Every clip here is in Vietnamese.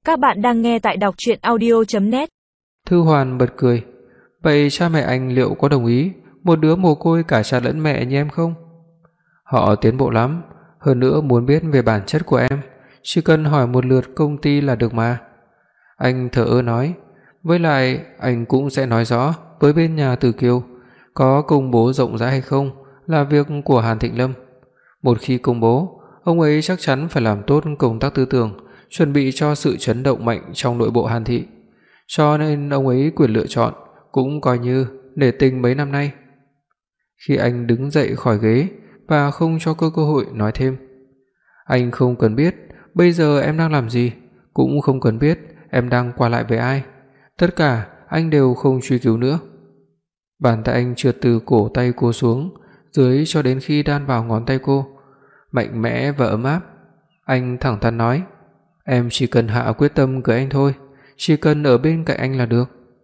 Các bạn đang nghe tại đọc truyện audio.net. Thư Hoàn bật cười. Vậy cha mẹ anh liệu có đồng ý một đứa mồ côi cả cha lẫn mẹ như em không? Họ tiến bộ lắm, hơn nữa muốn biết về bản chất của em, chỉ cần hỏi một lượt công ty là được mà. Anh thở ơ nói, với lại anh cũng sẽ nói rõ với bên nhà Từ Kiều, có công bố rộng rãi hay không là việc của Hàn Thịnh Lâm. Một khi công bố, ông ấy chắc chắn phải làm tốt công tác tư tưởng, chuẩn bị cho sự chấn động mạnh trong nội bộ Hàn thị. Cho nên ông ấy quyền lựa chọn cũng coi như nể tình mấy năm nay. Khi anh đứng dậy khỏi ghế và không cho cơ hội nói thêm, anh không cần biết bây giờ em đang làm gì, cũng không cần biết em đang qua lại với ai, tất cả anh đều không truy cứu nữa. Bàn tay anh trượt từ cổ tay cô xuống dưới cho đến khi đan vào ngón tay cô, mạnh mẽ và ấm áp. Anh thẳng thắn nói, em chỉ cần hạ quyết tâm cưới anh thôi, chỉ cần ở bên cạnh anh là được.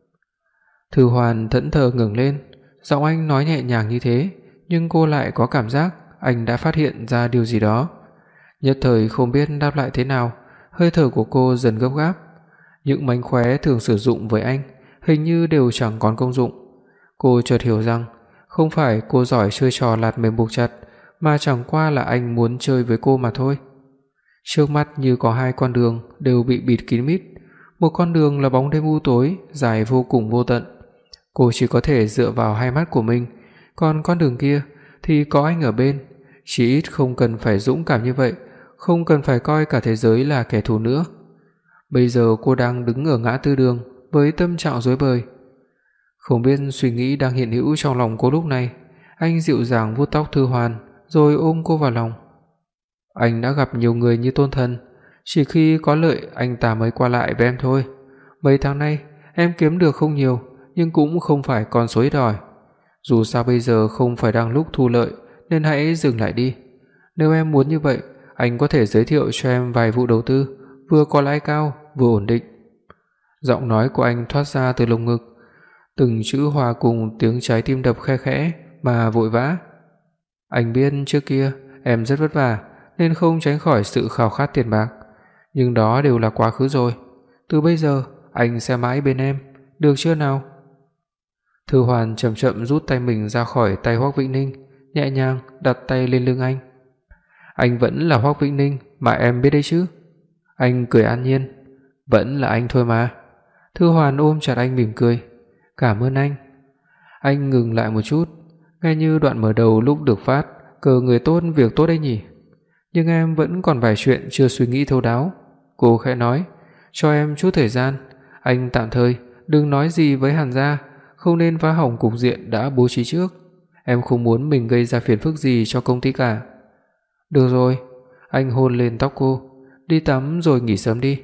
Thư Hoàn thẫn thờ ngẩng lên, giọng anh nói nhẹ nhàng như thế, nhưng cô lại có cảm giác anh đã phát hiện ra điều gì đó. Nhất thời không biết đáp lại thế nào, hơi thở của cô dần gấp gáp. Những mánh khóe thường sử dụng với anh hình như đều chẳng còn công dụng. Cô chợt hiểu rằng không phải cô giỏi chơi trò lạt mềm buộc chặt, mà chẳng qua là anh muốn chơi với cô mà thôi. Trước mắt như có hai con đường đều bị bịt kín mít, một con đường là bóng đêm u tối dài vô cùng vô tận. Cô chỉ có thể dựa vào hai mắt của mình, còn con đường kia thì có anh ở bên, chỉ ít không cần phải dũng cảm như vậy, không cần phải coi cả thế giới là kẻ thù nữa. Bây giờ cô đang đứng ở ngã tư đường với tâm trạng rối bời. Không biết suy nghĩ đang hiện hữu trong lòng cô lúc này, anh dịu dàng vuốt tóc Thư Hoàn rồi ôm cô vào lòng. Anh đã gặp nhiều người như Tôn Thần, chỉ khi có lợi anh ta mới qua lại với em thôi. Mấy tháng nay em kiếm được không nhiều, nhưng cũng không phải con số ít ỏi. Dù sao bây giờ không phải đang lúc thu lợi, nên hãy dừng lại đi. Nếu em muốn như vậy, anh có thể giới thiệu cho em vài vụ đầu tư, vừa có lãi cao, vừa ổn định. Giọng nói của anh thoát ra từ lồng ngực, từng chữ hòa cùng tiếng trái tim đập khe khẽ mà vội vã. Anh biết trước kia em rất vất vả nên không tránh khỏi sự khao khát tiền bạc, nhưng đó đều là quá khứ rồi. Từ bây giờ anh sẽ mãi bên em, được chưa nào? Thư Hoàn chậm chậm rút tay mình ra khỏi tay Hoắc Vĩnh Ninh, nhẹ nhàng đặt tay lên lưng anh. Anh vẫn là Hoắc Vĩnh Ninh mà em biết đấy chứ? Anh cười an nhiên. Vẫn là anh thôi mà. Thư Hoàn ôm chặt anh mỉm cười. Cảm ơn anh. Anh ngừng lại một chút, nghe như đoạn mở đầu lúc được phát, cờ người tốt việc tốt đấy nhỉ. Nhưng em vẫn còn vài chuyện chưa suy nghĩ thấu đáo. Cô khẽ nói, cho em chút thời gian, anh tạm thời đừng nói gì với Hàn gia, không nên phá hỏng cục diện đã bố trí trước. Em không muốn mình gây ra phiền phức gì cho công ty cả. Được rồi, anh hôn lên tóc cô, đi tắm rồi nghỉ sớm đi.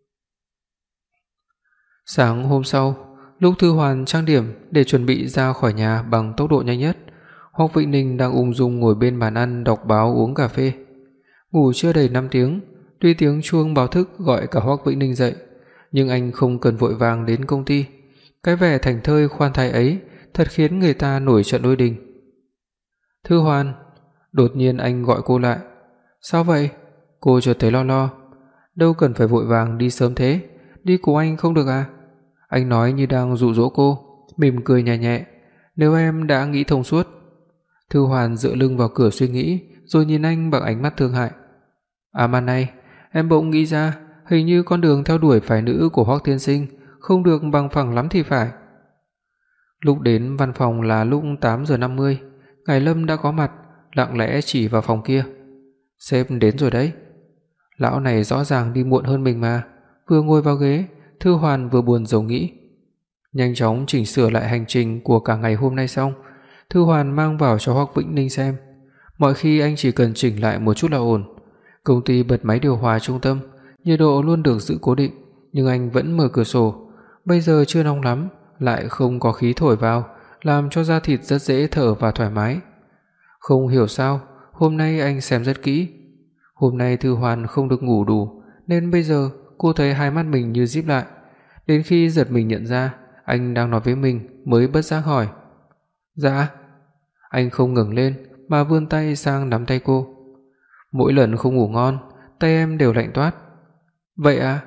Sáng hôm sau, lúc Thư Hoàn trang điểm để chuẩn bị ra khỏi nhà bằng tốc độ nhanh nhất, Hoắc Vĩnh Ninh đang ung dung ngồi bên bàn ăn đọc báo uống cà phê. Ngủ chưa đầy 5 tiếng, tuy tiếng chuông báo thức gọi cả Hoắc Vĩnh Ninh dậy, nhưng anh không cần vội vàng đến công ty. Cái vẻ thảnh thơi khoan thai ấy thật khiến người ta nổi trận lôi đình. Thư Hoàn, đột nhiên anh gọi cô lại. Sao vậy? Cô chợt thấy lo lo. Đâu cần phải vội vàng đi sớm thế, đi cùng anh không được à? Anh nói như đang dụ dỗ cô, mỉm cười nhẹ nhẹ. Nếu em đã nghĩ thông suốt. Thư Hoàn dựa lưng vào cửa suy nghĩ, rồi nhìn anh bằng ánh mắt thương hại. À mà này, em bỗng nghĩ ra, hình như con đường theo đuổi phái nữ của Hoắc tiên sinh không được bằng phẳng lắm thì phải. Lúc đến văn phòng là lúc 8:50, Ngải Lâm đã có mặt, lặng lẽ chỉ vào phòng kia. Sếp đến rồi đấy. Lão này rõ ràng đi muộn hơn mình mà. Vừa ngồi vào ghế, Thư Hoàn vừa buồn rầu nghĩ. Nhanh chóng chỉnh sửa lại hành trình của cả ngày hôm nay xong, Thư Hoàn mang vào cho Hoắc Vĩnh Ninh xem. Mọi khi anh chỉ cần chỉnh lại một chút là ổn. Công ty bật máy điều hòa trung tâm, nhiệt độ luôn được giữ cố định, nhưng anh vẫn mở cửa sổ. Bây giờ chưa nóng lắm, lại không có khí thổi vào, làm cho da thịt rất dễ thở và thoải mái. Không hiểu sao, hôm nay anh xem rất kỹ. Hôm nay Thư Hoàn không được ngủ đủ, nên bây giờ cô thấy hai mắt mình như díp lại. Đến khi giật mình nhận ra anh đang nói với mình mới bất giác hỏi. Dạ. Anh không ngẩng lên mà vươn tay sang nắm tay cô. Mỗi lần không ngủ ngon, tay em đều lạnh toát. Vậy à?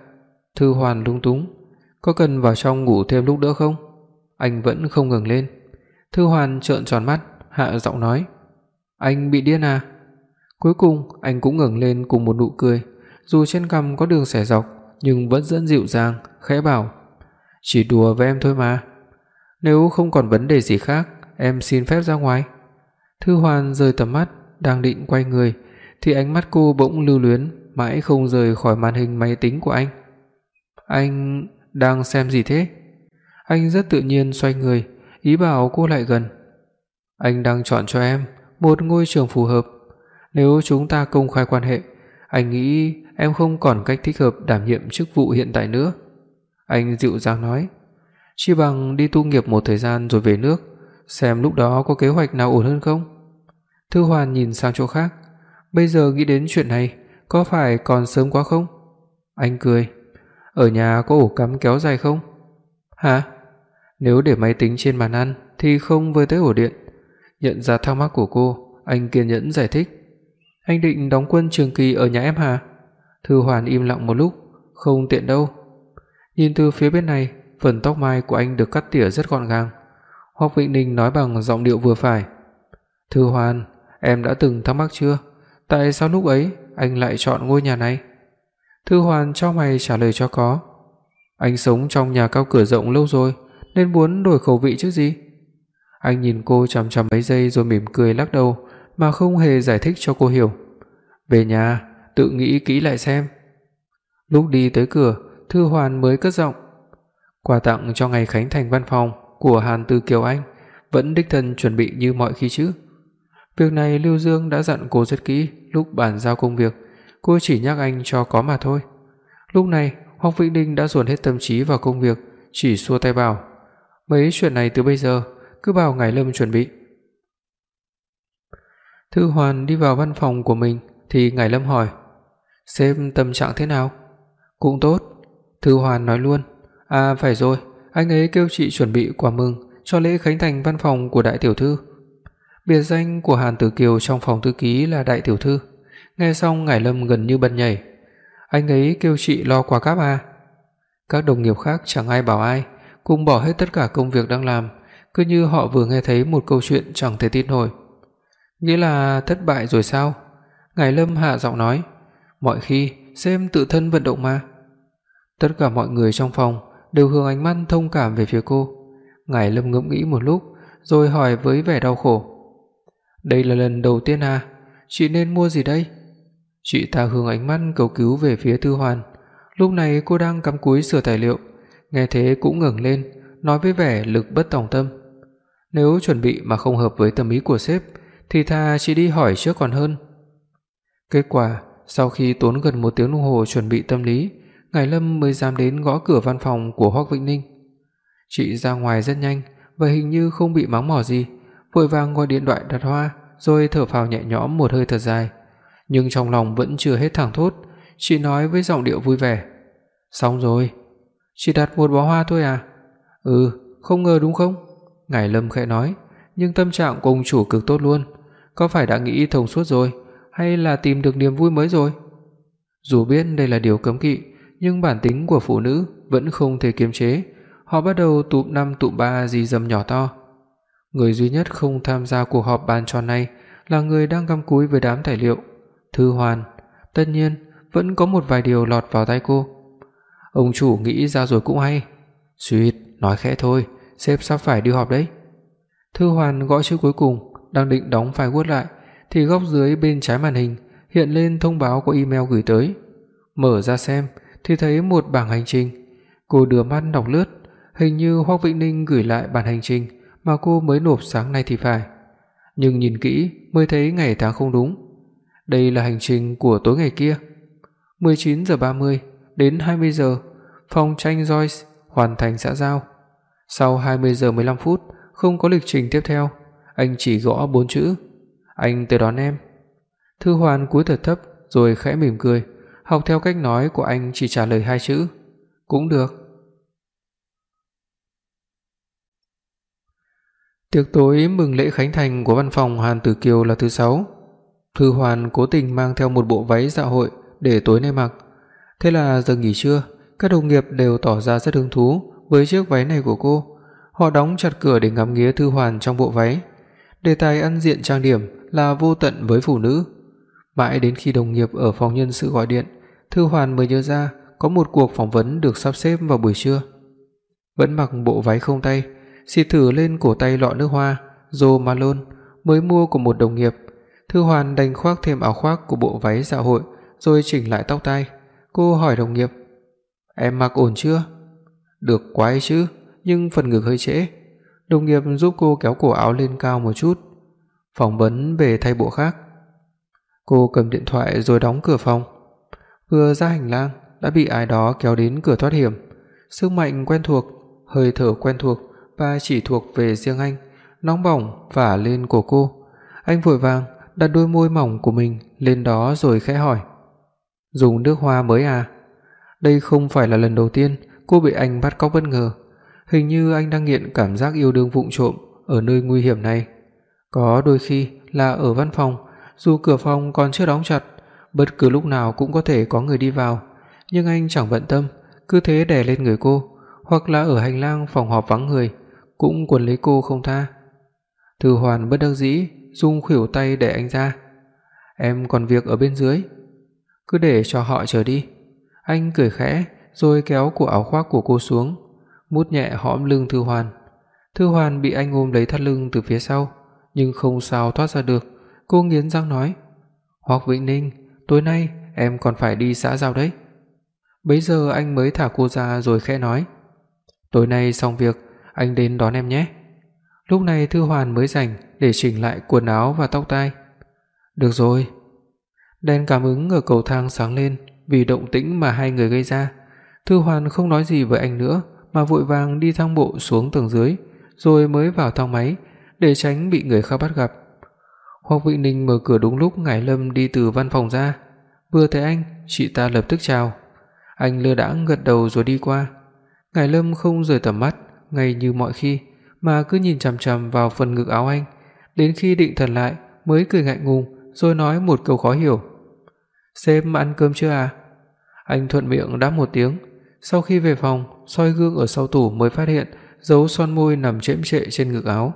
Thư Hoàn lúng túng, có cần vào trong ngủ thêm lúc nữa không? Anh vẫn không ngẩng lên. Thư Hoàn trợn tròn mắt, hạ giọng nói, anh bị điên à? Cuối cùng anh cũng ngẩng lên cùng một nụ cười, dù trên cằm có đường xẻ dọc nhưng vẫn rất dịu dàng, khẽ bảo, chỉ đùa với em thôi mà. Nếu không còn vấn đề gì khác, em xin phép ra ngoài. Thư Hoàn rời tầm mắt, đang định quay người thì ánh mắt cô bỗng lưu luyến, mãi không rời khỏi màn hình máy tính của anh. Anh đang xem gì thế? Anh rất tự nhiên xoay người, ý bảo cô lại gần. Anh đang chọn cho em một ngôi trường phù hợp. Nếu chúng ta công khai quan hệ, anh nghĩ em không còn cách thích hợp đảm nhiệm chức vụ hiện tại nữa. Anh dịu dàng nói, chỉ bằng đi tu nghiệp một thời gian rồi về nước, xem lúc đó có kế hoạch nào ổn hơn không? Thư Hoàn nhìn sang chỗ khác, bây giờ nghĩ đến chuyện này có phải còn sớm quá không? Anh cười, ở nhà có ổ cắm kéo dài không? Hả? Nếu để máy tính trên bàn ăn thì không với tới ổ điện. Nhận ra thắc mắc của cô, anh kiên nhẫn giải thích, anh định đóng quân trường kỳ ở nhà em hả? Thư Hoàn im lặng một lúc, không tiện đâu. Nhìn từ phía bên này, phần tóc mai của anh được cắt tỉa rất gọn gàng. Hoắc Vĩnh Ninh nói bằng giọng điệu vừa phải, Thư Hoàn, em đã từng thắc mắc chưa? Tại sao lúc ấy anh lại chọn ngôi nhà này? Thư Hoàn chau mày trả lời cho có. Anh sống trong nhà cao cửa rộng lâu rồi, nên muốn đổi khẩu vị chứ gì. Anh nhìn cô chằm chằm mấy giây rồi mỉm cười lắc đầu, mà không hề giải thích cho cô hiểu. Về nhà, tự nghĩ kỹ lại xem. Lúc đi tới cửa, Thư Hoàn mới cất giọng, quà tặng cho ngày khánh thành văn phòng của Hàn Từ Kiều Anh vẫn đích thân chuẩn bị như mọi khi chứ? Việc này Lưu Dương đã dặn cô rất kỹ lúc bàn giao công việc, cô chỉ nhắc anh cho có mà thôi. Lúc này, Hoắc Vĩnh Ninh đã dồn hết tâm trí vào công việc, chỉ xua tay bảo, mấy chuyện này từ bây giờ cứ bảo Ngải Lâm chuẩn bị. Thư Hoàn đi vào văn phòng của mình thì Ngải Lâm hỏi, sếp tâm trạng thế nào? Cũng tốt. Thư Hoàn nói luôn, à phải rồi, anh ấy kêu chị chuẩn bị quà mừng cho lễ khánh thành văn phòng của đại tiểu thư. Biệt danh của Hàn Tử Kiều trong phòng thư ký là đại tiểu thư. Nghe xong Ngải Lâm gần như bật nhảy. Anh ấy kêu chị lo quà cáp à? Các đồng nghiệp khác chẳng ai bảo ai, cùng bỏ hết tất cả công việc đang làm, cứ như họ vừa nghe thấy một câu chuyện chẳng thể tin nổi. Nghĩa là thất bại rồi sao? Ngải Lâm hạ giọng nói, mọi khi xem tự thân vận động mà. Tất cả mọi người trong phòng đều hướng ánh mắt thông cảm về phía cô. Ngải Lâm ngẫm nghĩ một lúc rồi hỏi với vẻ đau khổ, đây là lần đầu tiên à? Chị nên mua gì đây? Chị ta hướng ánh mắt cầu cứu về phía Thư Hoàn. Lúc này cô đang cắm cúi sửa tài liệu, nghe thế cũng ngẩng lên, nói với vẻ lực bất tòng tâm, nếu chuẩn bị mà không hợp với tâm ý của sếp thì thà chị đi hỏi trước còn hơn. Kết quả, sau khi tốn gần 1 tiếng đồng hồ chuẩn bị tâm lý, Ngải Lâm mới dám đến gõ cửa văn phòng của Hoắc Vĩnh Ninh. Chị ra ngoài rất nhanh và hình như không bị mắng mỏ gì, vội vàng gọi điện thoại đặt hoa, rồi thở phào nhẹ nhõm một hơi thật dài. Nhưng trong lòng vẫn chưa hết thảng thốt, chị nói với giọng điệu vui vẻ, xong rồi. Chỉ đặt một bó hoa thôi à? Ừ, không ngờ đúng không? Ngải Lâm khẽ nói, nhưng tâm trạng của ông chủ cực tốt luôn. Có phải đã nghĩ thông suốt rồi, hay là tìm được niềm vui mới rồi? Dù biết đây là điều cấm kỵ, nhưng bản tính của phụ nữ vẫn không thể kiềm chế. Họ bắt đầu tụm năm tụm ba rì rầm nhỏ to. Người duy nhất không tham gia cuộc họp bàn tròn này là người đang cắm cúi với đám tài liệu, Thư Hoàn. Tất nhiên, vẫn có một vài điều lọt vào tai cô. Ông chủ nghĩ ra rồi cũng hay. Xuyệt, nói khẽ thôi, sếp sắp phải đi họp đấy. Thư Hoàn gõ chữ cuối cùng, đang định đóng file Word lại thì góc dưới bên trái màn hình hiện lên thông báo có email gửi tới. Mở ra xem thì thấy một bảng hành trình. Cô đưa mắt đọc lướt, hình như Hoắc Vĩnh Ninh gửi lại bản hành trình mà cô mới nộp sáng nay thì phải. Nhưng nhìn kỹ mới thấy ngày tháng không đúng. Đây là hành trình của tối ngày kia. 19:30 đến 20 giờ, phòng tranh Joyce hoàn thành xã giao. Sau 20 giờ 15 phút không có lịch trình tiếp theo, anh chỉ gõ 4 chữ: anh tới đón em. Thư Hoàn cúi thật thấp rồi khẽ mỉm cười, học theo cách nói của anh, chỉ trả lời 2 chữ: cũng được. Tiệc tối mừng lễ khánh thành của văn phòng Hàn Tử Kiều là thứ 6. Thư Hoàn cố tình mang theo một bộ váy dạ hội để tối nay mặc. Thế là giờ nghỉ trưa, Các đồng nghiệp đều tỏ ra rất hứng thú với chiếc váy này của cô. Họ đóng chặt cửa để ngắm nghía Thư Hoàn trong bộ váy. Đề tài ăn diện trang điểm là vô tận với phụ nữ. Mãi đến khi đồng nghiệp ở phòng nhân sự gọi điện, Thư Hoàn mới nhớ ra có một cuộc phỏng vấn được sắp xếp vào buổi trưa. Vẫn mặc bộ váy không tay, xịt thử lên cổ tay lọ nước hoa Jo Malone mới mua của một đồng nghiệp. Thư Hoàn đành khoác thêm áo khoác của bộ váy dạ hội rồi chỉnh lại tóc tai. Cô hỏi đồng nghiệp: "Em mặc ổn chưa?" "Được quá ấy chứ, nhưng phần ngực hơi trễ." Đồng nghiệp giúp cô kéo cổ áo lên cao một chút. Phỏng vấn về thay bộ khác. Cô cầm điện thoại rồi đóng cửa phòng. Vừa ra hành lang đã bị ai đó kéo đến cửa thoát hiểm. Sức mạnh quen thuộc, hơi thở quen thuộc và chỉ thuộc về riêng anh, nóng bỏng phả lên cổ cô. Anh vội vàng đặt đôi môi mỏng của mình lên đó rồi khẽ hỏi: "Dùng nước hoa mới à?" Đây không phải là lần đầu tiên cô bị anh bắt cóc bất ngờ. Hình như anh đang nghiện cảm giác yêu đương vụng trộm ở nơi nguy hiểm này. Có đôi khi là ở văn phòng, dù cửa phòng còn chưa đóng chặt, bất cứ lúc nào cũng có thể có người đi vào, nhưng anh chẳng bận tâm, cứ thế đè lên người cô, hoặc là ở hành lang phòng họp vắng người, cũng quấn lấy cô không tha. Thư Hoàn bất đắc dĩ dùng khuỷu tay để anh ra. "Em còn việc ở bên dưới." "Cứ để cho họ chờ đi." Anh cười khẽ rồi kéo cổ áo khoác của cô xuống, mút nhẹ hõm lưng Thư Hoàn. Thư Hoàn bị anh ôm lấy thắt lưng từ phía sau, nhưng không sao thoát ra được. Cô nghiến răng nói: "Hoắc Vĩnh Ninh, tối nay em còn phải đi xã giao đấy." Bấy giờ anh mới thả cô ra rồi khẽ nói: "Tối nay xong việc, anh đến đón em nhé." Lúc này Thư Hoàn mới rảnh để chỉnh lại quần áo và tóc tai. "Được rồi." Đèn cảm ứng ở cầu thang sáng lên vì động tĩnh mà hai người gây ra. Thư Hoàn không nói gì với anh nữa mà vội vàng đi thang bộ xuống tầng dưới, rồi mới vào thang máy để tránh bị người khác bắt gặp. Hoắc Vĩnh Ninh mở cửa đúng lúc Ngải Lâm đi từ văn phòng ra. Vừa thấy anh, chị ta lập tức chào. Anh lơ đãng gật đầu rồi đi qua. Ngải Lâm không rời tầm mắt, ngay như mọi khi, mà cứ nhìn chằm chằm vào phần ngực áo anh, đến khi định thần lại mới cười ngại ngùng rồi nói một câu khó hiểu: "Sếp ăn cơm chưa à?" Anh thuận miệng đáp một tiếng. Sau khi về phòng, soi gương ở sau tủ mới phát hiện dấu son môi nằm chễm chệ trên ngực áo.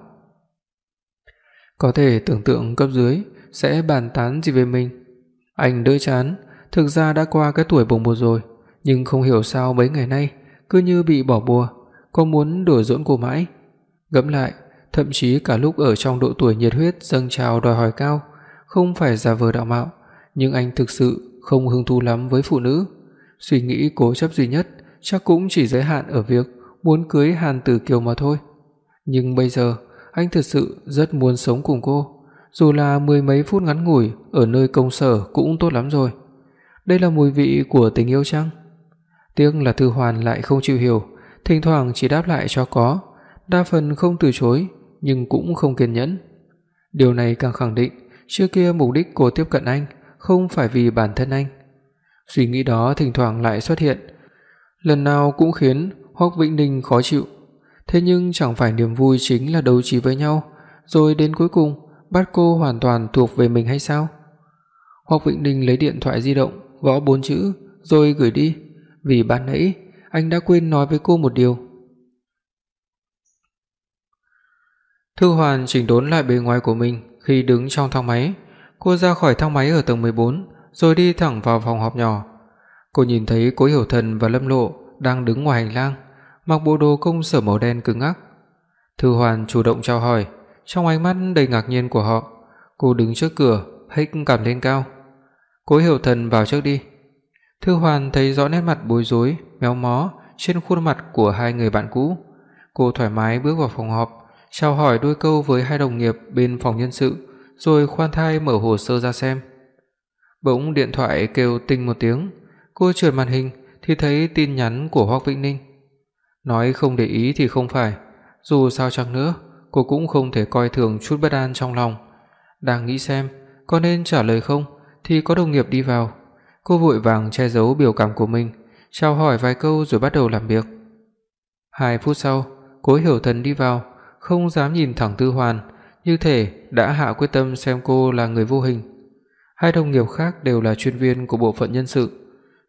Có thể tưởng tượng cấp dưới sẽ bàn tán gì về mình. Anh đỡ chán, thực ra đã qua cái tuổi bồng bột rồi, nhưng không hiểu sao mấy ngày nay cứ như bị bỏ bùa, có muốn đùa giỡn cô mãi. Ngẫm lại, thậm chí cả lúc ở trong độ tuổi nhiệt huyết dâng trào đòi hỏi cao, không phải giả vờ đạo mạo, nhưng anh thực sự không hứng thú lắm với phụ nữ. Suy nghĩ cố chấp duy nhất chắc cũng chỉ giới hạn ở việc muốn cưới Hàn Tử Kiều mà thôi. Nhưng bây giờ, anh thực sự rất muốn sống cùng cô, dù là mười mấy phút ngắn ngủi ở nơi công sở cũng tốt lắm rồi. Đây là mùi vị của tình yêu chăng? Tiếc là Thư Hoàn lại không chịu hiểu, thỉnh thoảng chỉ đáp lại cho có, đa phần không từ chối, nhưng cũng không kiên nhẫn. Điều này càng khẳng định trước kia mục đích cô tiếp cận anh không phải vì bản thân anh. Suy nghĩ đó thỉnh thoảng lại xuất hiện, lần nào cũng khiến Hoắc Vĩnh Ninh khó chịu. Thế nhưng chẳng phải niềm vui chính là đấu trí với nhau, rồi đến cuối cùng bắt cô hoàn toàn thuộc về mình hay sao? Hoắc Vĩnh Ninh lấy điện thoại di động, gõ 4 chữ rồi gửi đi, vì ban nãy anh đã quên nói với cô một điều. Thư Hoàn chỉnh đốn lại bề ngoài của mình khi đứng trong thang máy. Cô ra khỏi thang máy ở tầng 14 rồi đi thẳng vào phòng họp nhỏ. Cô nhìn thấy Cố Hiểu Thần và Lâm Lộ đang đứng ngoài hành lang, mặc bộ đồ công sở màu đen cứng ngắc. Thư Hoàn chủ động chào hỏi, trong ánh mắt đầy ngạc nhiên của họ. Cô đứng trước cửa, hếch cằm lên cao. "Cố Hiểu Thần vào trước đi." Thư Hoàn thấy rõ nét mặt bối rối, méo mó trên khuôn mặt của hai người bạn cũ. Cô thoải mái bước vào phòng họp, chào hỏi đôi câu với hai đồng nghiệp bên phòng nhân sự, rồi khoan thai mở hồ sơ ra xem. Bỗng điện thoại kêu tinh một tiếng. Cô chợt màn hình thì thấy tin nhắn của Hoắc Vĩnh Ninh. Nói không để ý thì không phải, dù sao chăng nữa, cô cũng không thể coi thường chút bất an trong lòng. Đang nghĩ xem có nên trả lời không thì có đồng nghiệp đi vào. Cô vội vàng che giấu biểu cảm của mình, chào hỏi vài câu rồi bắt đầu làm việc. 2 phút sau, Cố Hiểu Thần đi vào, không dám nhìn thẳng Thư Hoàn, như thể đã hạ quyết tâm xem cô là người vô hình. Hai đồng nghiệp khác đều là chuyên viên của bộ phận nhân sự.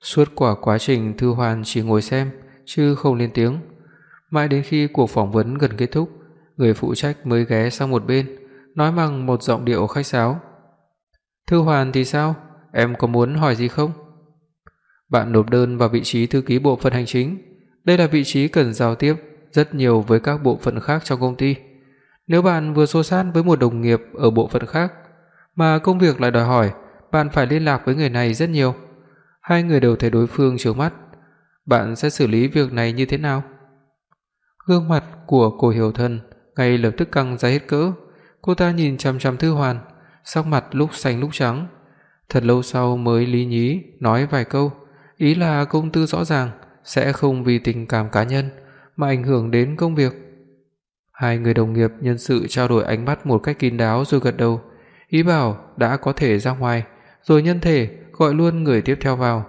Suốt cả quá trình Thư Hoàn chỉ ngồi xem chứ không lên tiếng. Mãi đến khi cuộc phỏng vấn gần kết thúc, người phụ trách mới ghé sang một bên, nói bằng một giọng điệu khách sáo: "Thư Hoàn thì sao? Em có muốn hỏi gì không?" "Bạn nộp đơn vào vị trí thư ký bộ phận hành chính. Đây là vị trí cần giao tiếp rất nhiều với các bộ phận khác trong công ty. Nếu bạn vừa xô xát với một đồng nghiệp ở bộ phận khác, mà công việc lại đòi hỏi bạn phải liên lạc với người này rất nhiều, hai người đều thấy đối phương chướng mắt, bạn sẽ xử lý việc này như thế nào?" Gương mặt của Cổ Hiểu Thần ngay lập tức căng ra hết cỡ. Cô ta nhìn chằm chằm Thư Hoàn, sắc mặt lúc xanh lúc trắng. Thật lâu sau mới lý nhí nói vài câu, ý là công tư rõ ràng sẽ không vì tình cảm cá nhân mà ảnh hưởng đến công việc. Hai người đồng nghiệp nhân sự trao đổi ánh mắt một cách kín đáo rồi gật đầu, ý bảo đã có thể ra ngoài, rồi nhân thể gọi luôn người tiếp theo vào.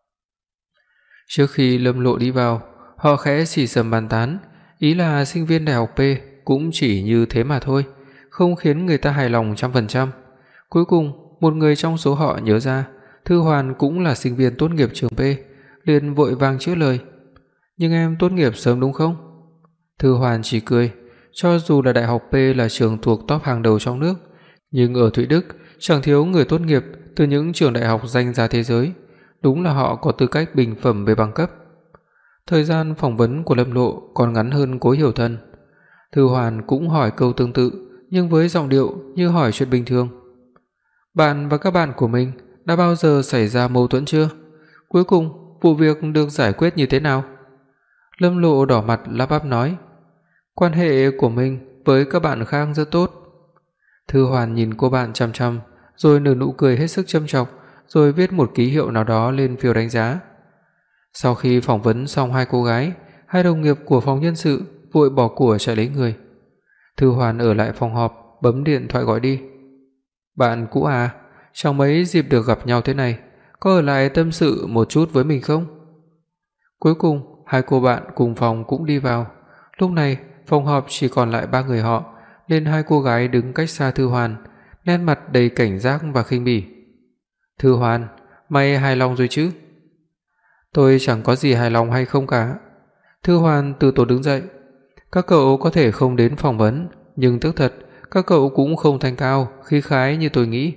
Trước khi Lâm Lộ đi vào, họ khẽ xì xầm bàn tán, ý là sinh viên đại học P cũng chỉ như thế mà thôi, không khiến người ta hài lòng 100%. Cuối cùng, một người trong số họ nhớ ra, Thư Hoàn cũng là sinh viên tốt nghiệp trường P, liền vội vàng chữa lời: "Nhưng em tốt nghiệp sớm đúng không?" Thư Hoàn chỉ cười, cho dù là đại học P là trường thuộc top hàng đầu trong nước, nhưng ở Thụy Đức chẳng thiếu người tốt nghiệp từ những trường đại học danh giá thế giới, đúng là họ có tư cách bình phẩm về bằng cấp. Thời gian phỏng vấn của Lâm Lộ còn ngắn hơn Cố Hiểu Thần. Thư Hoàn cũng hỏi câu tương tự, nhưng với giọng điệu như hỏi chuyện bình thường. "Bạn và các bạn của mình đã bao giờ xảy ra mâu thuẫn chưa? Cuối cùng vụ việc được giải quyết như thế nào?" Lâm Lộ đỏ mặt lắp bắp nói: "Quan hệ của mình với các bạn khác rất tốt." Thư Hoàn nhìn cô bạn chằm chằm, rồi nở nụ cười hết sức châm chọc, rồi viết một ký hiệu nào đó lên phiếu đánh giá. Sau khi phỏng vấn xong hai cô gái, hai đồng nghiệp của phòng nhân sự vội bỏ của chạy lấy người. Thư Hoàn ở lại phòng họp, bấm điện thoại gọi đi. "Bạn cũ à, chẳng mấy dịp được gặp nhau thế này, có ở lại tâm sự một chút với mình không?" Cuối cùng, hai cô bạn cùng phòng cũng đi vào. Lúc này, phòng họp chỉ còn lại ba người họ, nên hai cô gái đứng cách xa Thư Hoàn, nét mặt đầy cảnh giác và khinh bỉ. "Thư Hoàn, mày hài lòng rồi chứ?" "Tôi chẳng có gì hài lòng hay không cả." Thư Hoàn từ tốn đứng dậy. "Các cậu có thể không đến phỏng vấn, nhưng tức thật, các cậu cũng không thanh cao, khí khái như tôi nghĩ."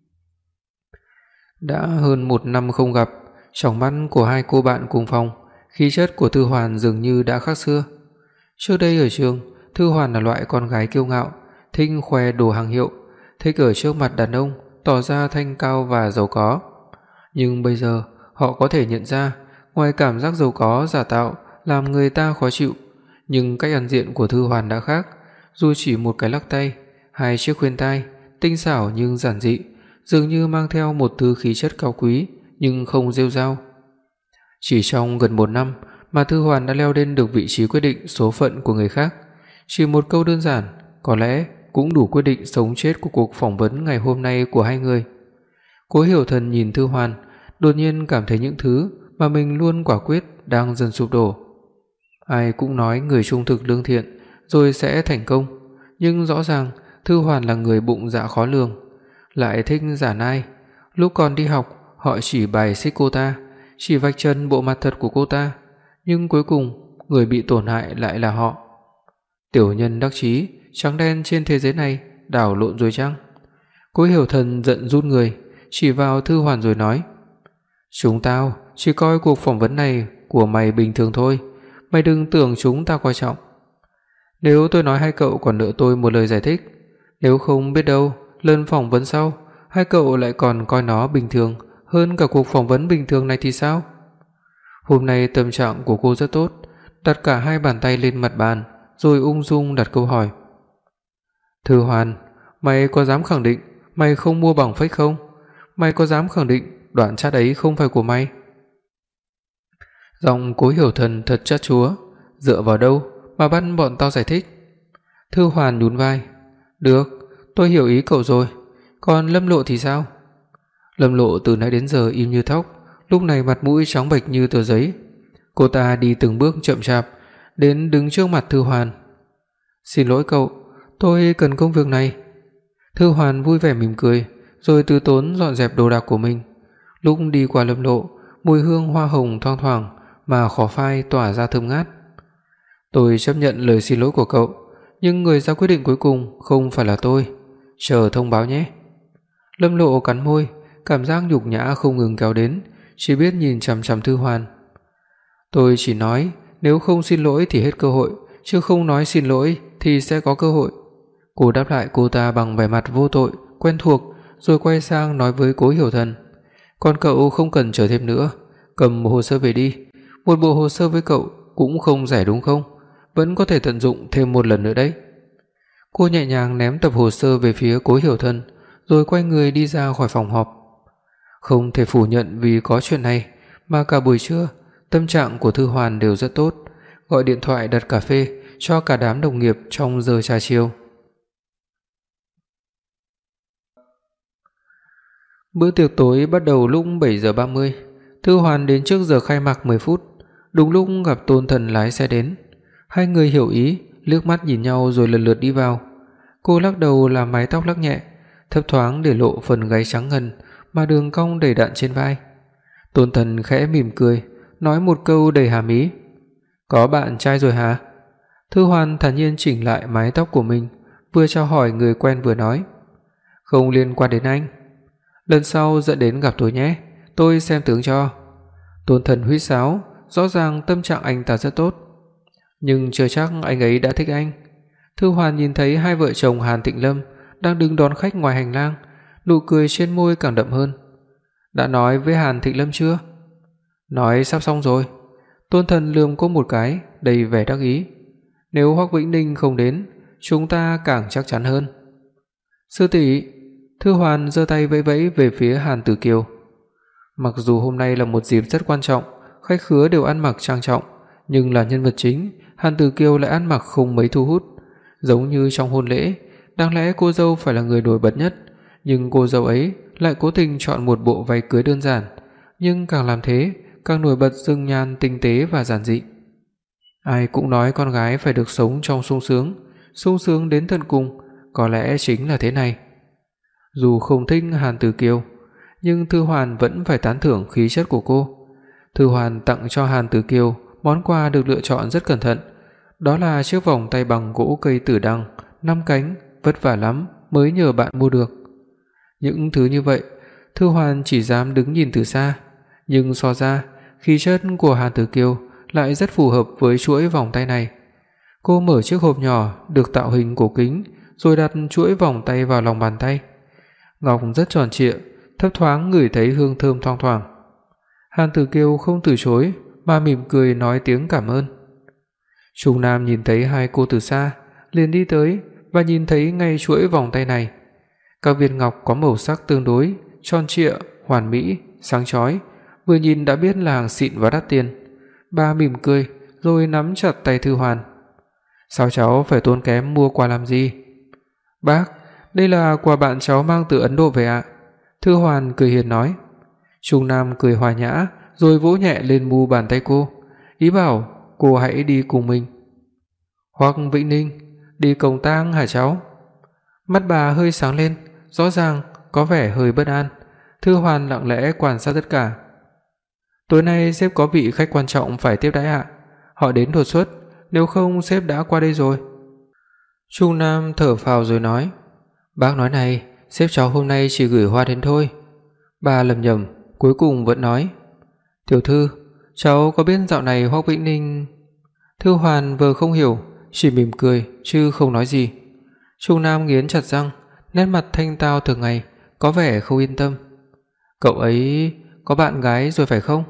Đã hơn 1 năm không gặp, trong mắt của hai cô bạn cùng phòng, khí chất của Thư Hoàn dường như đã khác xưa. Trước đây ở trường, Thư Hoàn là loại con gái kiêu ngạo, thích khoe đồ hàng hiệu, thích ở trước mặt đàn ông tỏ ra thanh cao và giàu có. Nhưng bây giờ, họ có thể nhận ra, ngoài cảm giác giàu có giả tạo làm người ta khó chịu, nhưng cách ăn diện của Thư Hoàn đã khác. Dù chỉ một cái lắc tay, hai chiếc khuyên tai, tinh xảo nhưng giản dị, dường như mang theo một thứ khí chất cao quý nhưng không rêu rao. Chỉ trong gần 1 năm mà Thư Hoàn đã leo lên được vị trí quyết định số phận của người khác. Chỉ một câu đơn giản có lẽ cũng đủ quyết định sống chết của cuộc phỏng vấn ngày hôm nay của hai người. Cố Hiểu Thần nhìn Thư Hoàn, đột nhiên cảm thấy những thứ mà mình luôn quả quyết đang dần sụp đổ. Ai cũng nói người trung thực lương thiện rồi sẽ thành công, nhưng rõ ràng Thư Hoàn là người bụng dạ khó lường, lại thích giả nai. Lúc còn đi học, họ chỉ bài xích cô ta, chỉ vạch trần bộ mặt thật của cô ta, nhưng cuối cùng người bị tổn hại lại là họ. Tiểu nhân đắc chí, trắng đen trên thế giới này đảo lộn rồi chăng? Cố Hiểu Thần giận rút người, chỉ vào Thư Hoàn rồi nói: "Chúng tao chỉ coi cuộc phỏng vấn này của mày bình thường thôi, mày đừng tưởng chúng tao coi trọng. Nếu tôi nói hai cậu còn nợ tôi một lời giải thích, nếu không biết đâu lần phỏng vấn sau hai cậu lại còn coi nó bình thường hơn cả cuộc phỏng vấn bình thường này thì sao?" Hôm nay tâm trạng của cô rất tốt, đặt cả hai bàn tay lên mặt bàn, rồi ung dung đặt câu hỏi: "Thư Hoàn, mày có dám khẳng định mày không mua bằng fake không? Mày có dám khẳng định đoạn chat ấy không phải của mày?" Giọng Cố Hiểu Thần thật chát chúa: "Dựa vào đâu mà bắt bọn tao giải thích?" Thư Hoàn nhún vai: "Được, tôi hiểu ý cậu rồi. Còn Lâm Lộ thì sao?" Lâm Lộ từ nãy đến giờ im như thóc, lúc này mặt mũi trắng bệch như tờ giấy. Cô ta đi từng bước chậm chạp đến đứng trước mặt Thư Hoàn. "Xin lỗi cậu, tôi cần công việc này." Thư Hoàn vui vẻ mỉm cười, rồi từ tốn dọn dẹp đồ đạc của mình. Lúc đi qua Lâm Lộ, mùi hương hoa hồng thoang thoảng mà khó phai tỏa ra thơm ngát. Tôi chấp nhận lời xin lỗi của cậu, nhưng người ra quyết định cuối cùng không phải là tôi. Chờ thông báo nhé. Lâm Lộ cắn môi, cảm giác nhục nhã không ngừng kéo đến, chỉ biết nhìn chằm chằm Thư Hoàn. Tôi chỉ nói nếu không xin lỗi thì hết cơ hội, chứ không nói xin lỗi thì sẽ có cơ hội. Cô đáp lại cô ta bằng vẻ mặt vô tội, quen thuộc, rồi quay sang nói với Cố Hiểu Thần: "Còn cậu không cần chờ thêm nữa, cầm hồ sơ về đi. Một bộ hồ sơ với cậu cũng không rẻ đúng không? Vẫn có thể tận dụng thêm một lần nữa đấy." Cô nhẹ nhàng ném tập hồ sơ về phía Cố Hiểu Thần, rồi quay người đi ra khỏi phòng họp. Không thể phủ nhận vì có chuyện này mà cả buổi trưa tâm trạng của Thư Hoàn đều rất tốt, gọi điện thoại đặt cà phê cho cả đám đồng nghiệp trong giờ trà chiều. Bữa tiệc tối bắt đầu lúc 7:30. Thư Hoàn đến trước giờ khai mạc 10 phút, đúng lúc gặp Tôn Thần lái xe đến. Hai người hiểu ý, liếc mắt nhìn nhau rồi lần lượt đi vào. Cô lắc đầu làm mái tóc lắc nhẹ, thấp thoáng để lộ phần gáy trắng ngần mà đường cong đầy đặn trên vai. Tôn Thần khẽ mỉm cười, nói một câu đầy hàm ý: "Có bạn trai rồi hả?" Thư Hoàn thản nhiên chỉnh lại mái tóc của mình, vừa chào hỏi người quen vừa nói: "Không liên quan đến anh. Lần sau dẫn đến gặp tôi nhé, tôi xem tướng cho." Tôn Thần huýt sáo, rõ ràng tâm trạng anh ta rất tốt, nhưng chưa chắc anh ấy đã thích anh. Thư Hoàn nhìn thấy hai vợ chồng Hàn Tịnh Lâm đang đứng đón khách ngoài hành lang, nụ cười trên môi càng đậm hơn. "Đã nói với Hàn Tịnh Lâm chưa?" "Nói sắp xong rồi." Tôn Thần lườm cô một cái, đầy vẻ đắc ý. "Nếu Hoắc Vĩnh Ninh không đến, chúng ta càng chắc chắn hơn." "Sư tỷ." Thư Hoàn giơ tay vẫy vẫy về phía Hàn Tử Kiều. Mặc dù hôm nay là một dịp rất quan trọng, khách khứa đều ăn mặc trang trọng, nhưng là nhân vật chính, Hàn Tử Kiều lại ăn mặc không mấy thu hút. Giống như trong hôn lễ, đáng lẽ cô dâu phải là người nổi bật nhất, nhưng cô dâu ấy lại cố tình chọn một bộ váy cưới đơn giản, nhưng càng làm thế, càng nổi bật dung nhan tinh tế và giản dị. Ai cũng nói con gái phải được sống trong sung sướng đến tận cùng, có lẽ chính là thế này. Dù không thích Hàn Tử Kiều, nhưng Thư Hoàn vẫn phải tán thưởng khí chất của cô. Thư Hoàn tặng cho Hàn Tử Kiều món quà được lựa chọn rất cẩn thận, đó là chiếc vòng tay bằng gỗ cây tử đằng, 5 cánh, vất vả lắm mới nhờ bạn mua được. Những thứ như vậy, Thư Hoàn chỉ dám đứng nhìn từ xa, nhưng so ra, khí chất của Hàn Tử Kiều lại rất phù hợp với chuỗi vòng tay này. Cô mở chiếc hộp nhỏ được tạo hình cổ kính, rồi đặt chuỗi vòng tay vào lòng bàn tay. Ngọc rất tròn trịa, thấp thoáng ngửi thấy hương thơm thoang thoảng. Hàn Tử Kiều không từ chối mà mỉm cười nói tiếng cảm ơn. Trung Nam nhìn thấy hai cô từ xa, liền đi tới và nhìn thấy ngay chuỗi vòng tay này. Các viên ngọc có màu sắc tương đối, tròn trịa, hoàn mỹ, sáng chói, vừa nhìn đã biết là hàng xịn và đắt tiền. Bà mỉm cười rồi nắm chặt tay Thư Hoàn. "Sao cháu phải tốn kém mua quà làm gì?" "Bác, đây là quà bạn cháu mang từ Ấn Độ về ạ." Thư Hoàn cười hiền nói. Trung Nam cười hòa nhã rồi vỗ nhẹ lên mu bàn tay cô, ý bảo cô hãy đi cùng mình. "Hoắc Vĩnh Ninh, đi công tác hả cháu?" Mắt bà hơi sáng lên, rõ ràng có vẻ hơi bất an. Thư Hoàn lặng lẽ quan sát tất cả. "Tối nay sếp có vị khách quan trọng phải tiếp đãi ạ. Họ đến đột xuất, nếu không sếp đã qua đây rồi." Trung Nam thở phào rồi nói. "Bác nói này, sếp cháu hôm nay chỉ gửi hoa đến thôi." Bà lẩm nhẩm, cuối cùng vẫn nói. "Tiểu thư, cháu có biết dạo này Hoắc Vĩnh Ninh..." Thư Hoàn vừa không hiểu, chỉ mỉm cười chứ không nói gì. Trung Nam nghiến chặt răng, nét mặt thanh tao thường ngày, có vẻ không yên tâm. "Cậu ấy có bạn gái rồi phải không?"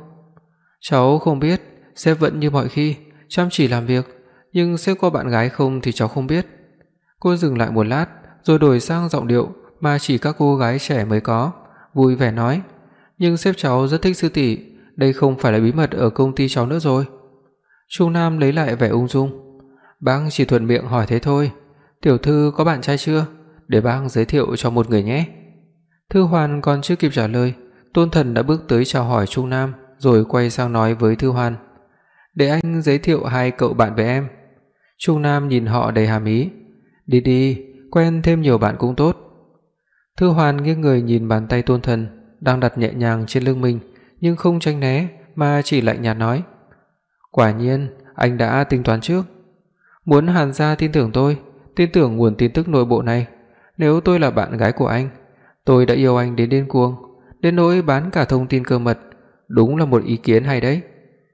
"Cháu không biết, sếp vẫn như mọi khi, chăm chỉ làm việc, nhưng sếp có bạn gái không thì cháu không biết." Cô dừng lại một lát, rồi đổi sang giọng điệu mà chỉ các cô gái trẻ mới có, vui vẻ nói: "Nhưng sếp cháu rất thích sư tỷ, đây không phải là bí mật ở công ty cháu nữa rồi." Trung Nam lấy lại vẻ ung dung. "Bác chỉ thuận miệng hỏi thế thôi. Tiểu thư có bạn trai chưa? Để bác giới thiệu cho một người nhé." Thư Hoàn còn chưa kịp trả lời, Tôn Thần đã bước tới chào hỏi Trung Nam, rồi quay sang nói với Thư Hoàn: "Để anh giới thiệu hai cậu bạn với em." Trung Nam nhìn họ đầy hàm ý. "Đi đi, quen thêm nhiều bạn cũng tốt." Thư Hoàn nghiêng người nhìn bàn tay Tôn Thần đang đặt nhẹ nhàng trên lưng mình, nhưng không tránh né mà chỉ lạnh nhạt nói: "Quả nhiên, anh đã tính toán trước. Muốn Hàn gia tin tưởng tôi, tin tưởng nguồn tin tức nội bộ này. Nếu tôi là bạn gái của anh, tôi đã yêu anh đến điên cuồng, đến nỗi bán cả thông tin cơ mật, đúng là một ý kiến hay đấy."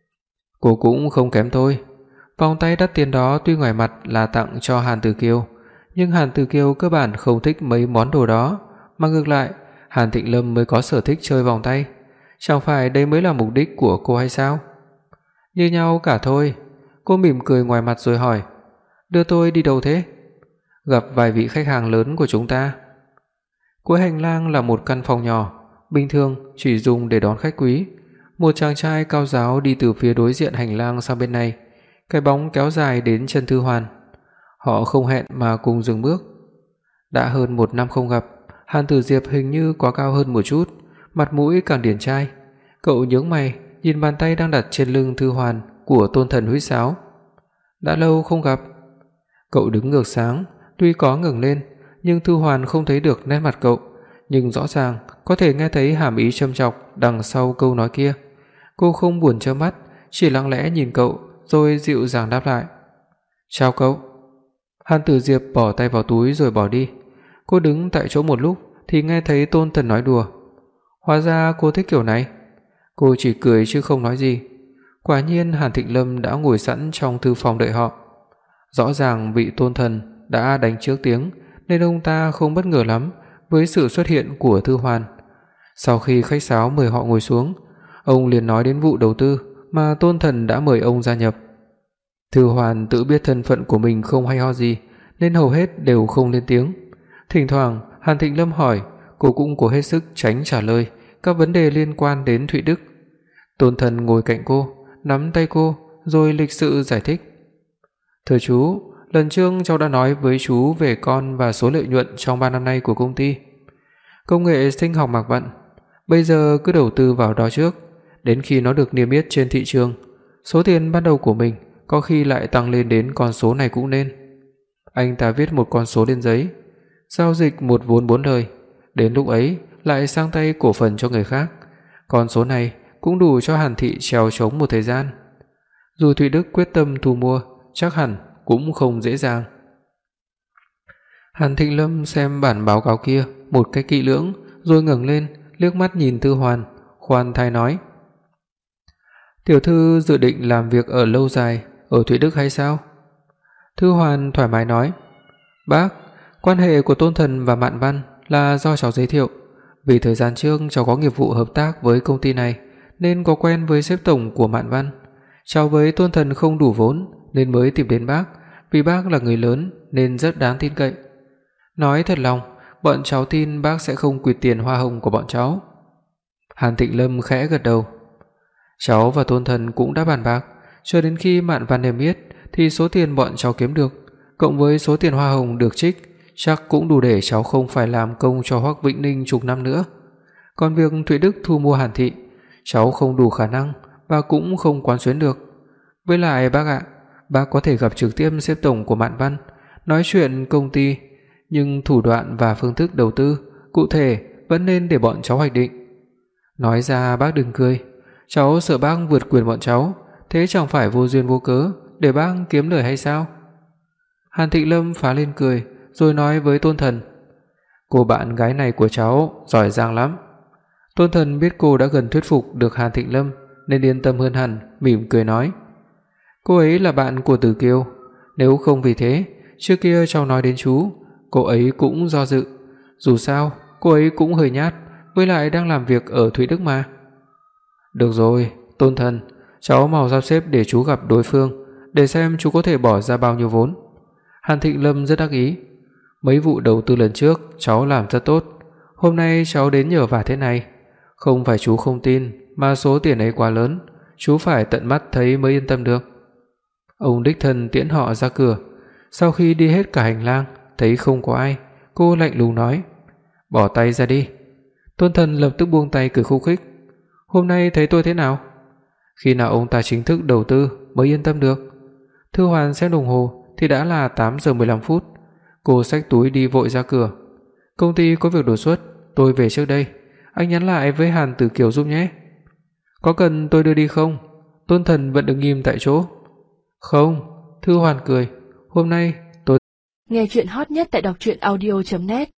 Cô cũng không kém tôi. Vòng tay đắt tiền đó tuy ngoài mặt là tặng cho Hàn Tử Kiều, nhưng Hàn Tử Kiều cơ bản không thích mấy món đồ đó, mà ngược lại, Hàn Thịnh Lâm mới có sở thích chơi vòng tay. Chẳng phải đây mới là mục đích của cô hay sao? Như nhau cả thôi. Cô mỉm cười ngoài mặt rồi hỏi: "Đưa tôi đi đâu thế?" "Gặp vài vị khách hàng lớn của chúng ta." Cuối hành lang là một căn phòng nhỏ, bình thường chỉ dùng để đón khách quý. Một chàng trai cao ráo đi từ phía đối diện hành lang sang bên này, cái bóng kéo dài đến chân Thư Hoàn. Họ không hẹn mà cùng dừng bước. Đã hơn 1 năm không gặp, Hàn Tử Diệp hình như có cao hơn một chút, mặt mũi càng điển trai. Cậu nhướng mày, nhìn bàn tay đang đặt trên lưng Thư Hoàn của Tôn Thần huýt sáo. "Đã lâu không gặp." Cậu đứng ngược sáng, tuy có ngẩng lên, nhưng Thư Hoàn không thấy được nét mặt cậu, nhưng rõ ràng có thể nghe thấy hàm ý châm chọc đằng sau câu nói kia. Cô không buồn trơ mắt, chỉ lặng lẽ nhìn cậu rồi dịu dàng đáp lại: "Chào cậu." Hàn Tử Diệp bỏ tay vào túi rồi bỏ đi. Cô đứng tại chỗ một lúc thì nghe thấy Tôn Thần nói đùa: "Hóa ra cô thích kiểu này." Cô chỉ cười chứ không nói gì. Quả nhiên Hàn Thịnh Lâm đã ngồi sẵn trong thư phòng đợi họ. Rõ ràng vị Tôn Thần đã đánh trước tiếng, nên ông ta không bất ngờ lắm với sự xuất hiện của Thư Hoàn. Sau khi khách sáo mời họ ngồi xuống, ông liền nói đến vụ đầu tư mà Tôn Thần đã mời ông gia nhập. Thư Hoàn tự biết thân phận của mình không hay ho gì, nên hầu hết đều không lên tiếng. Thỉnh thoảng Hàn Thịnh Lâm hỏi, cô cũng cố hết sức tránh trả lời các vấn đề liên quan đến Thụy Đức. Tôn Thần ngồi cạnh cô, nắm tay cô rồi lịch sự giải thích: "Thưa chú, lần trước cháu đã nói với chú về con và số lợi nhuận trong 3 năm nay của công ty. Công nghệ sinh học Mạc Vận, bây giờ cứ đầu tư vào đó trước, đến khi nó được niêm yết trên thị trường, số tiền ban đầu của mình có khi lại tăng lên đến con số này cũng nên." Anh ta viết một con số lên giấy: "Giao dịch một vốn 4 lời, đến lúc ấy lại sang tay cổ phần cho người khác. Con số này cũng đủ cho Hàn thị trèo trống một thời gian. Dù Thụy Đức quyết tâm thu mua, chắc hẳn cũng không dễ dàng." Hàn Thịnh Lâm xem bản báo cáo kia một cách kỹ lưỡng, rồi ngẩng lên, liếc mắt nhìn Thư Hoàn, khoan thai nói: "Tiểu thư dự định làm việc ở lâu dài ở Thụy Đức hay sao?" Thư Hoàn thoải mái nói: "Bác, quan hệ của Tôn Thần và Mạn Văn là do cháu giới thiệu. Vì thời gian trước cháu có nghiệp vụ hợp tác với công ty này nên có quen với sếp tổng của Mạn Văn. Cháu với Tôn Thần không đủ vốn nên mới tìm đến bác, vì bác là người lớn nên rất đáng tin cậy. Nói thật lòng, bọn cháu tin bác sẽ không quỵt tiền hoa hồng của bọn cháu." Hàn Thịnh Lâm khẽ gật đầu. "Cháu và Tôn Thần cũng đã bàn bạc, cho đến khi Mạn Văn niêm yết thì số tiền bọn cháu kiếm được cộng với số tiền hoa hồng được trích chắc cũng đủ để cháu không phải làm công cho Hoắc Vĩnh Ninh chục năm nữa. Còn việc Thụy Đức thu mua Hàn thị, cháu không đủ khả năng và cũng không quán xuyến được. Với lại bác ạ, bác có thể gặp trực tiếp sếp tổng của Mạn Văn, nói chuyện công ty, nhưng thủ đoạn và phương thức đầu tư cụ thể vẫn nên để bọn cháu hoạch định." "Nói ra bác đừng cười, cháu sợ bác vượt quyền bọn cháu, thế chẳng phải vô duyên vô cớ để bác kiếm lời hay sao?" Hàn Thịnh Lâm phá lên cười, rồi nói với Tôn Thần: "Cô bạn gái này của cháu giỏi giang lắm." Tôn Thần biết cô đã gần thuyết phục được Hàn Thịnh Lâm nên yên tâm hơn hẳn, mỉm cười nói: "Cô ấy là bạn của Tử Kiều, nếu không vì thế, trước kia cháu nói đến chú, cô ấy cũng do dự. Dù sao, cô ấy cũng hơi nhát, với lại đang làm việc ở Thụy Đức mà." "Được rồi, Tôn Thần, cháu mau sắp xếp để chú gặp đối phương, để xem chú có thể bỏ ra bao nhiêu vốn." Hàn Thịnh Lâm rất đắc ý: "Mấy vụ đầu tư lần trước cháu làm rất tốt, hôm nay cháu đến nhờ vả thế này, không phải chú không tin, mà số tiền ấy quá lớn, chú phải tận mắt thấy mới yên tâm được." Ông đích thân tiễn họ ra cửa. Sau khi đi hết cả hành lang, thấy không có ai, cô lạnh lùng nói: "Bỏ tay ra đi." Tôn Thần lập tức buông tay cười khúc khích: "Hôm nay thấy tôi thế nào? Khi nào ông ta chính thức đầu tư mới yên tâm được." Thư Hoàn xem đồng hồ thì đã là 8 giờ 15 phút. Cô xách túi đi vội ra cửa: "Công ty có việc đột xuất, tôi về trước đây, anh nhắn lại với Hàn Tử Kiều giúp nhé." Có cần tôi đưa đi không? Tôn Thần vẫn đứng im tại chỗ. Không, Thư Hoàn cười. Hôm nay tôi Nghe truyện hot nhất tại đọc truyện audio net